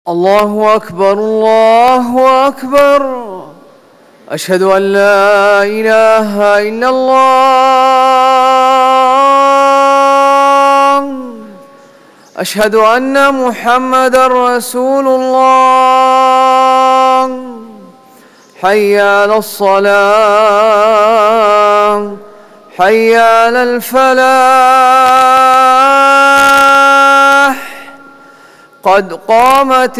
الله أكبر الله أكبر. أشهد أن لا إله إلا الله. أشهد أن محمدًا رسول الله. حي على الصلاة، حي على الفلاح. قد قامت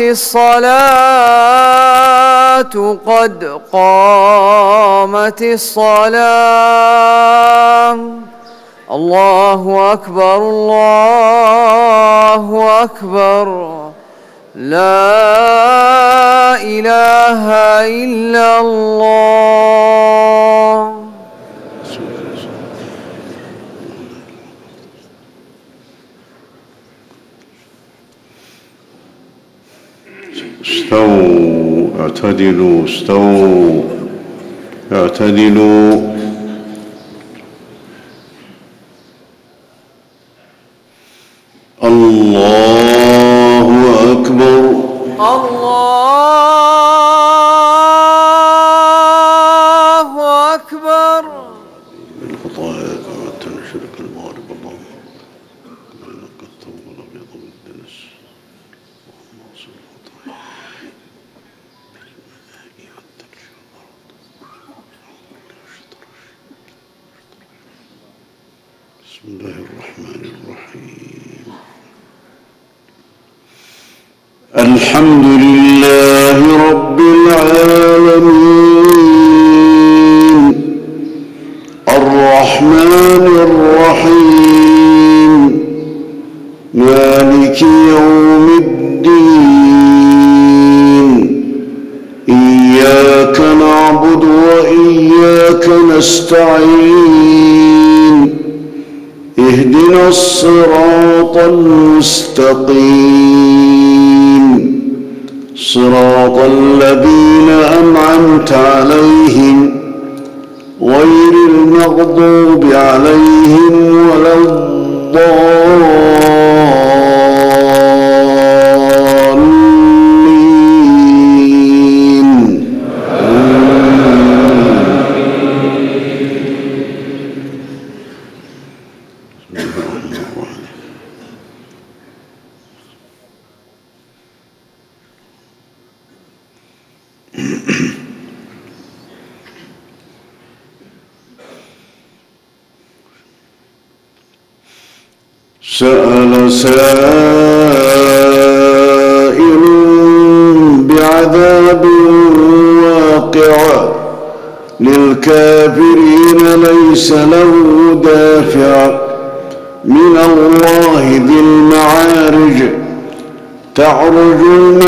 الصلاة، قد قامت الصلاة. الله أكبر الله أكبر. لا إله إلا الله. استووا اعتدلوا، استووا اعتدلوا. الله أكبر. الله أكبر. من خطاياك وما تنشرك المغرب اللهم إنك الثوب الأبيض بالدنس. اللهم اغسل خطاياي بالماء والثلج والبرد. بسم الله الرحمن الرحيم. الحمد لله رب العالمين الرحمن الرحيم مالك يوم الدين. إياك نعبد وإياك نستعين. اهدنا الصراط المستقيم، صراط الذين أنعمت عليهم غير المغضوب عليهم ولا الضالين. سأل سائل بعذاب واقع للكافرين ليس له دافع من الله ذي المعارج. تعرج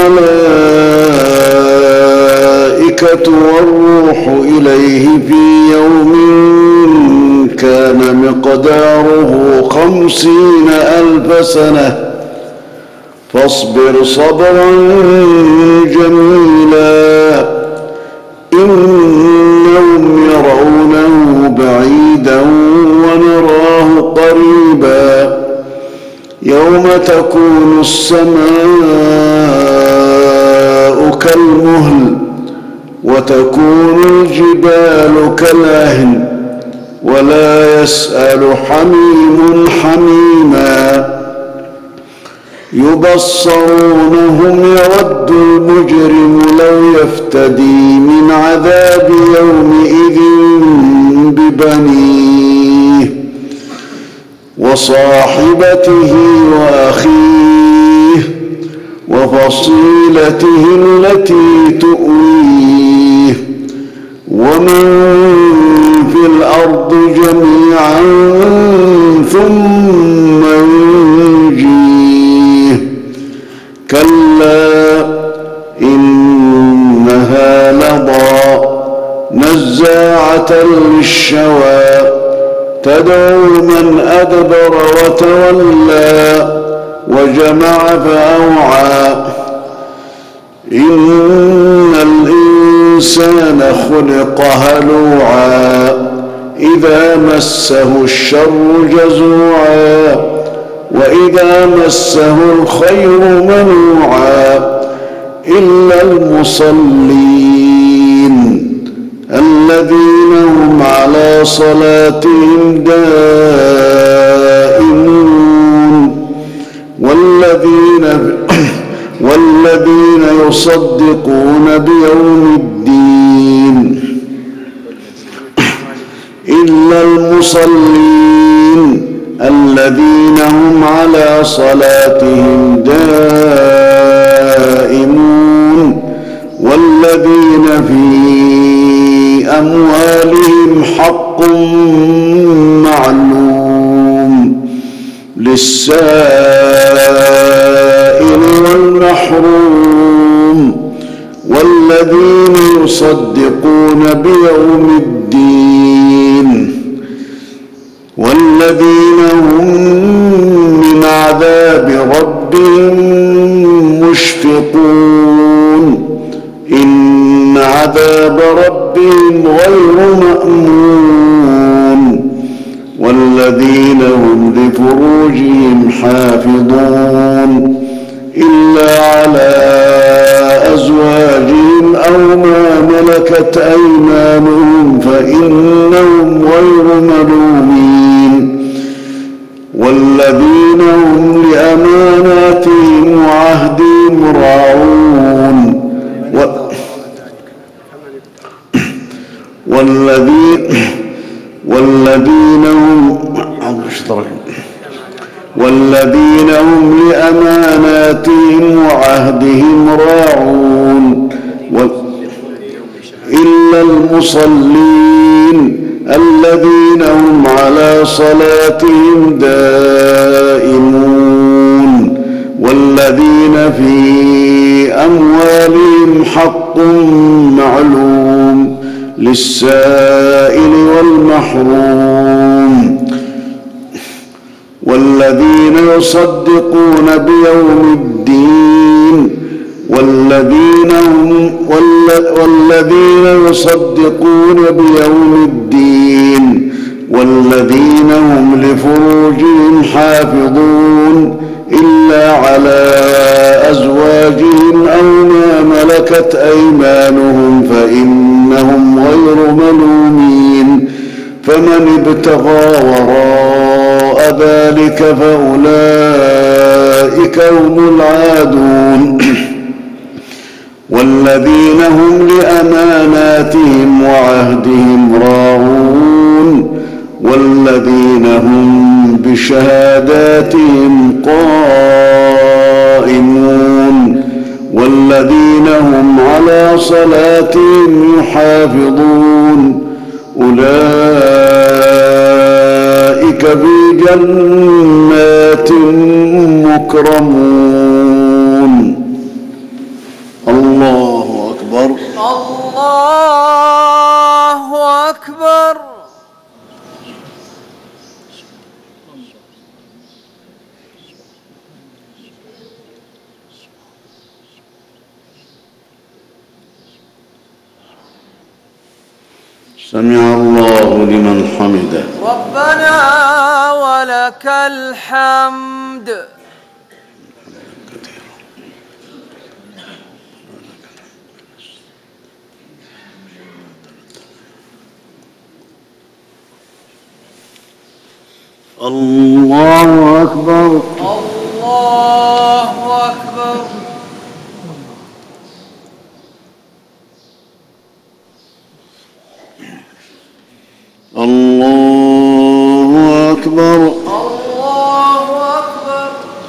الملائكة والروح إليه في يوم كان مقداره 50,000 سنة. فاصبر صبرا جميلا إنهم يرونه بعيدا ونراه قريبا. يوم تكون السماء كالمهل وتكون الجبال كالعهن ولا يسأل حميم حميما. يبصرونهم يود المجرم لو يفتدي من عذاب يومئذ ببنيه وصاحبته وأخيه وفصيلته التي تؤويه ومن في الأرض جميعا ثم ينجيه. كلا إنها لظى نزاعة للشوى تدعو من أدبر وتولى وجمع فأوعى. إن الإنسان خلق هلوعا إذا مسه الشر جزوعا وإذا مسه الخير منوعا إلا المصلين الذين هم على صلاتهم دائمون والذين يصدقون بيوم الدين إلا المصلين الذين هم على صلاتهم دائمون والذين في أموالهم حق معلوم للسائل والمحروم والذين يصدقون بيوم الدين والذين هم من عذاب ربهم مشفقون إن عذاب ربهم غير مأمون والذين هم لفروجهم حافظون إلا على أزواجهم أو ما ملكت أيمانهم فإنهم غير ملومين والذين هم لأماناتهم وعهدهم راعون والذين هم لأماناتهم وعهدهم راعون إلا المصلين الذين هم على صلاتهم دائمون والذين في أموالهم حق معلوم للسائل والمحروم والذين يصدقون بيوم الدين والذين يصدقون بيوم الدين والذين هم لفروجهم حافظون إلا على أزواجهم أو ما ملكت أيمانهم فإنهم غير ملومين فمن ابتغى وراء ذلك فأولئك هم العادون والذين هم لأماناتهم وعهدهم راعون والذين هم بشهاداتهم قائمون والذين هم على صلاتهم يحافظون أولئك في جنات مكرمون. الله أكبر. الله أكبر. سمع الله لمن حمده. ربنا ولك الحمد. الله أكبر. الله أكبر. الله أكبر. الله أكبر.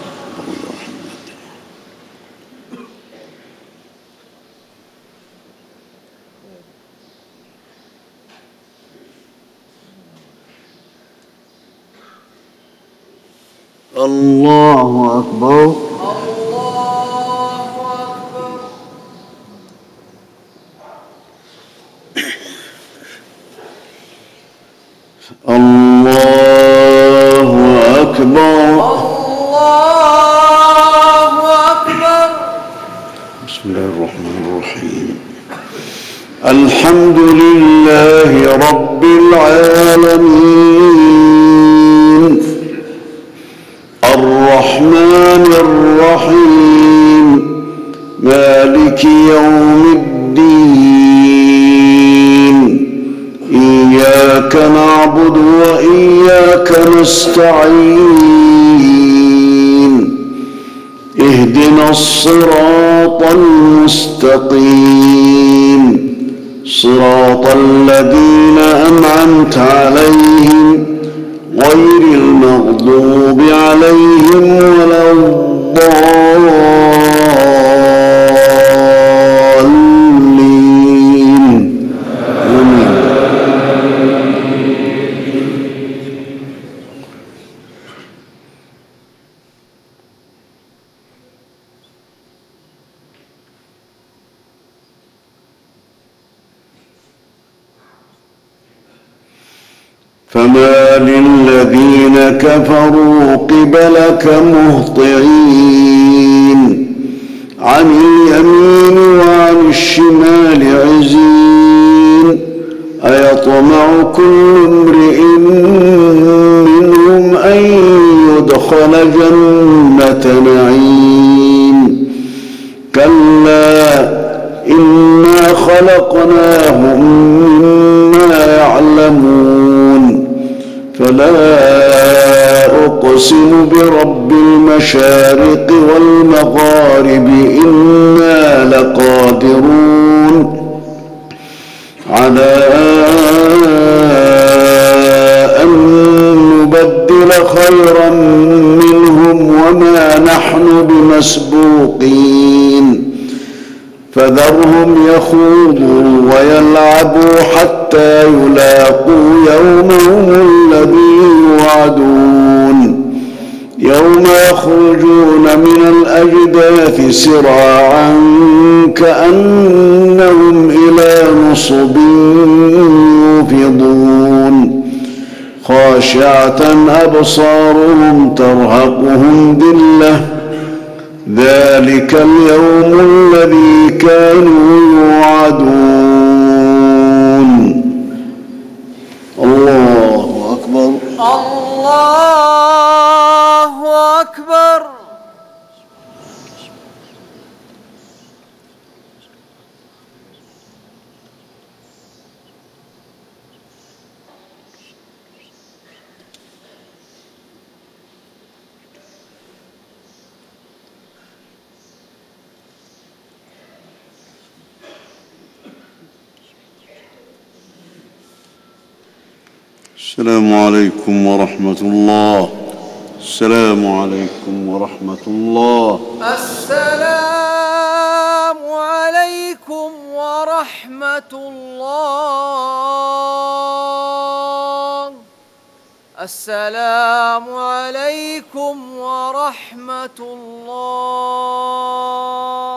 الله أكبر. الله أكبر. الله أكبر. بسم الله الرحمن الرحيم. الحمد لله رب العالمين الرحمن الرحيم مالك يوم الدين إياك نعبد وإياك نستعين اهدنا الصراط المستقيم صراط الذين أنعمت عليهم غير المغضوب عليهم ولا الضالين آمين. فما للذين كفروا قبلك مهطعين عن اليمين وعن الشمال عزين أيطمع كل امرئ منهم أن يدخل جنة نعيم كلا إنا خلقناهم مما يعلمون فلا أقسم برب المشارق والمغارب إنا لقادرون على أن نبدل خيرا منهم وما نحن بمسبوقين فذرهم يخوضوا ويلعبوا حتى يلاقوا يومهم الذي يوعدون يوم يخرجون من الأجداث سراعا كأنهم إلى نصب يوفضون خاشعة أبصارهم ترهقهم ذلة ذلك اليوم الذي كانوا يوعدون الله أكبر الله أكبر. السلام عليكم ورحمة الله. السلام عليكم ورحمة الله. السلام عليكم ورحمة الله. السلام عليكم ورحمة الله.